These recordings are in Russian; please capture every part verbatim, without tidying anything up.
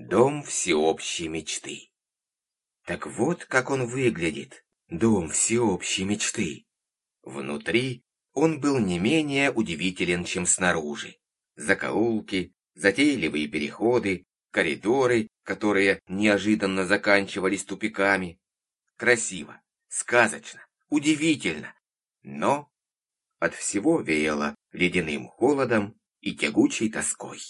Дом всеобщей мечты. Так вот, как он выглядит, дом всеобщей мечты. Внутри он был не менее удивителен, чем снаружи. Закоулки, затейливые переходы, коридоры, которые неожиданно заканчивались тупиками. Красиво, сказочно, удивительно, но от всего веяло ледяным холодом и тягучей тоской.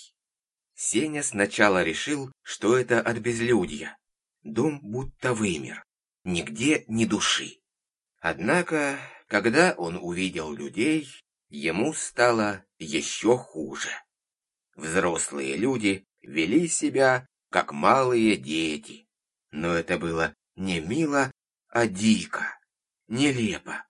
Сеня сначала решил, что это от безлюдья. Дом будто вымер, нигде ни души. Однако, когда он увидел людей, ему стало еще хуже. Взрослые люди вели себя, как малые дети. Но это было не мило, а дико, нелепо,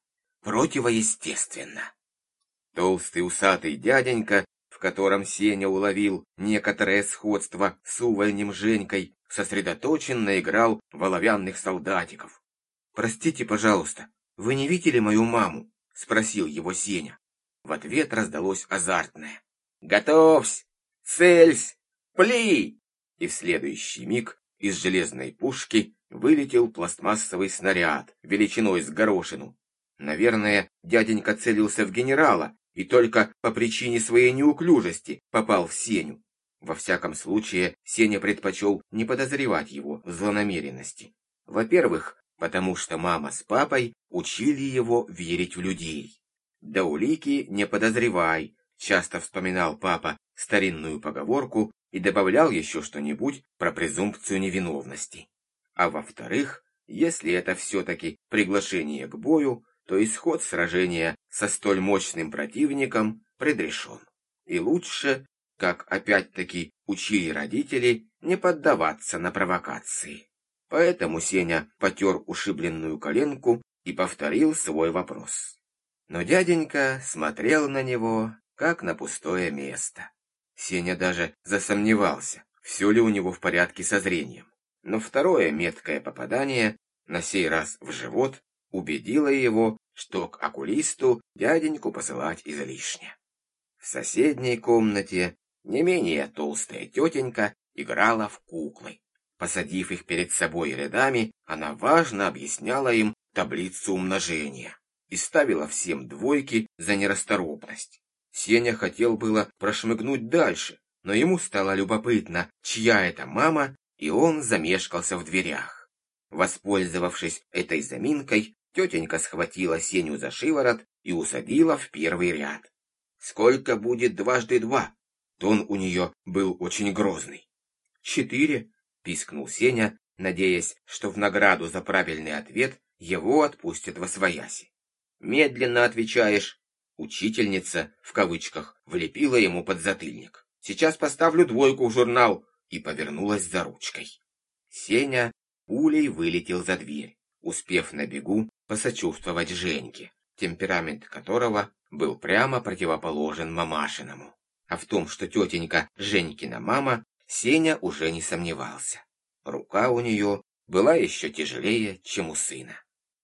противоестественно. Толстый усатый дяденька, в котором Сеня уловил некоторое сходство с увольнем Женькой, сосредоточенно играл в оловянных солдатиков. «Простите, пожалуйста, вы не видели мою маму?» — спросил его Сеня. В ответ раздалось азартное: «Готовься! Цельсь! Пли!» И в следующий миг из железной пушки вылетел пластмассовый снаряд величиной с горошину. Наверное, дяденька целился в генерала и только по причине своей неуклюжести попал в Сеню. Во всяком случае, Сеня предпочел не подозревать его в злонамеренности. Во-первых, потому что мама с папой учили его верить в людей. «Да улики не подозревай», часто вспоминал папа старинную поговорку и добавлял еще что-нибудь про презумпцию невиновности. А во-вторых, если это все-таки приглашение к бою, то исход сражения со столь мощным противником предрешен. И лучше, как опять-таки учили родители, не поддаваться на провокации. Поэтому Сеня потер ушибленную коленку и повторил свой вопрос. Но дяденька смотрел на него, как на пустое место. Сеня даже засомневался, все ли у него в порядке со зрением. Но второе меткое попадание, на сей раз в живот, убедило его, что к окулисту дяденьку посылать излишне. В соседней комнате не менее толстая тетенька играла в куклы. Посадив их перед собой рядами, она важно объясняла им таблицу умножения и ставила всем двойки за нерасторопность. Сеня хотел было прошмыгнуть дальше, но ему стало любопытно, чья это мама, и он замешкался в дверях. Воспользовавшись этой заминкой, тетенька схватила Сеню за шиворот и усадила в первый ряд. «Сколько будет дважды два?» Тон у нее был очень грозный. «Четыре», — пискнул Сеня, надеясь, что в награду за правильный ответ его отпустят восвояси. «Медленно отвечаешь». Учительница, в кавычках, влепила ему подзатыльник. «Сейчас поставлю двойку в журнал», и повернулась за ручкой. Сеня пулей вылетел за дверь, успев на бегу посочувствовать Женьке, темперамент которого был прямо противоположен мамашиному. А в том, что тетенька Женькина мама, Сеня уже не сомневался. Рука у нее была еще тяжелее, чем у сына.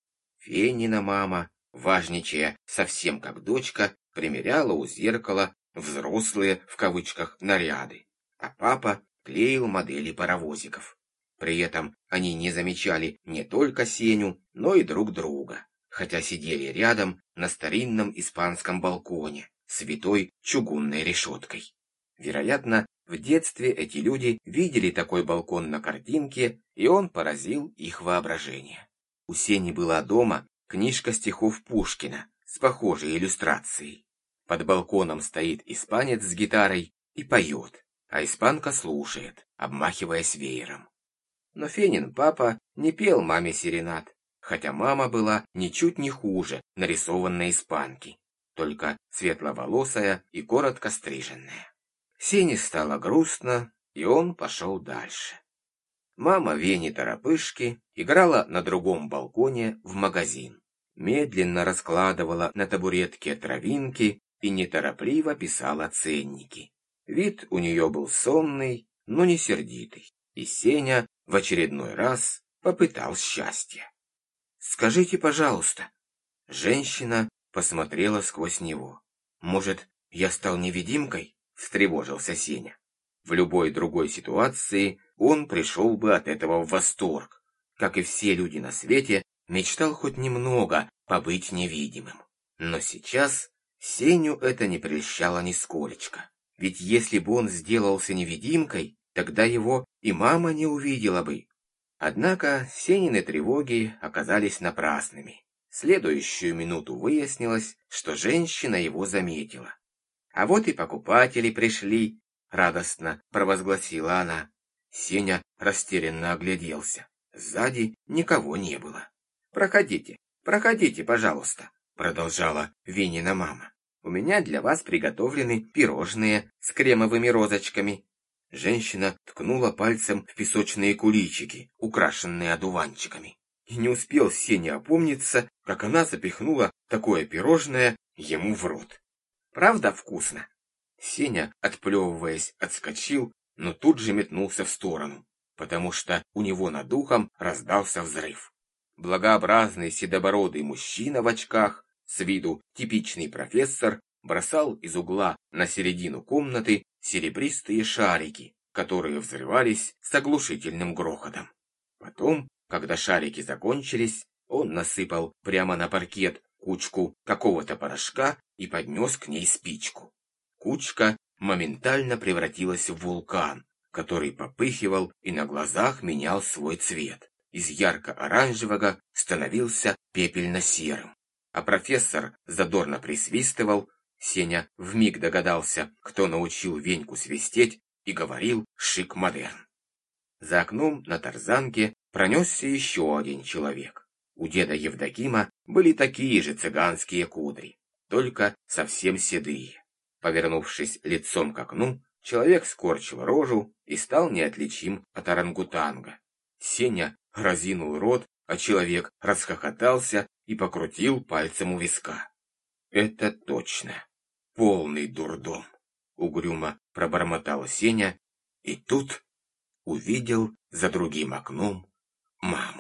Фенина мама, важничая совсем как дочка, примеряла у зеркала взрослые, в кавычках, наряды, а папа клеил модели паровозиков. При этом они не замечали не только Сеню, но и друг друга, хотя сидели рядом на старинном испанском балконе с витой чугунной решеткой. Вероятно, в детстве эти люди видели такой балкон на картинке, и он поразил их воображение. У Сени была дома книжка стихов Пушкина с похожей иллюстрацией. Под балконом стоит испанец с гитарой и поет, а испанка слушает, обмахиваясь веером. Но Фенин папа не пел маме серенад, хотя мама была ничуть не хуже нарисованной испанки, только светловолосая и коротко стриженная. Сене стало грустно, и он пошел дальше. Мама Вени Торопышки играла на другом балконе в магазин, медленно раскладывала на табуретке травинки и неторопливо писала ценники. Вид у нее был сонный, но не сердитый, и Сеня в очередной раз попытал счастья. «Скажите, пожалуйста». Женщина посмотрела сквозь него. «Может, я стал невидимкой?» — встревожился Сеня. В любой другой ситуации он пришел бы от этого в восторг. Как и все люди на свете, мечтал хоть немного побыть невидимым. Но сейчас Сеню это не прельщало нисколечко. Ведь если бы он сделался невидимкой, тогда его и мама не увидела бы. Однако Сенины тревоги оказались напрасными. Следующую минуту выяснилось, что женщина его заметила. «А вот и покупатели пришли», — радостно провозгласила она. Сеня растерянно огляделся. Сзади никого не было. «Проходите, проходите, пожалуйста», — продолжала Винина мама. «У меня для вас приготовлены пирожные с кремовыми розочками». Женщина ткнула пальцем в песочные куличики, украшенные одуванчиками. И не успел Сеня опомниться, как она запихнула такое пирожное ему в рот. «Правда вкусно?» Сеня, отплевываясь, отскочил, но тут же метнулся в сторону, потому что у него над ухом раздался взрыв. Благообразный седобородый мужчина в очках, с виду типичный профессор, бросал из угла на середину комнаты серебристые шарики, которые взрывались с оглушительным грохотом. Потом, когда шарики закончились, он насыпал прямо на паркет кучку какого-то порошка и поднес к ней спичку. Кучка моментально превратилась в вулкан, который попыхивал и на глазах менял свой цвет. Из ярко-оранжевого становился пепельно-серым. А профессор задорно присвистывал. Сеня вмиг догадался, кто научил Веньку свистеть, и говорил шик-модерн. За окном на тарзанке пронесся еще один человек. У деда Евдокима были такие же цыганские кудри, только совсем седые. Повернувшись лицом к окну, человек скорчил рожу и стал неотличим от орангутанга. Сеня разинул рот, а человек расхохотался и покрутил пальцем у виска. «Это точно. Полный дурдом», — угрюмо пробормотал Сеня, и тут увидел за другим окном маму.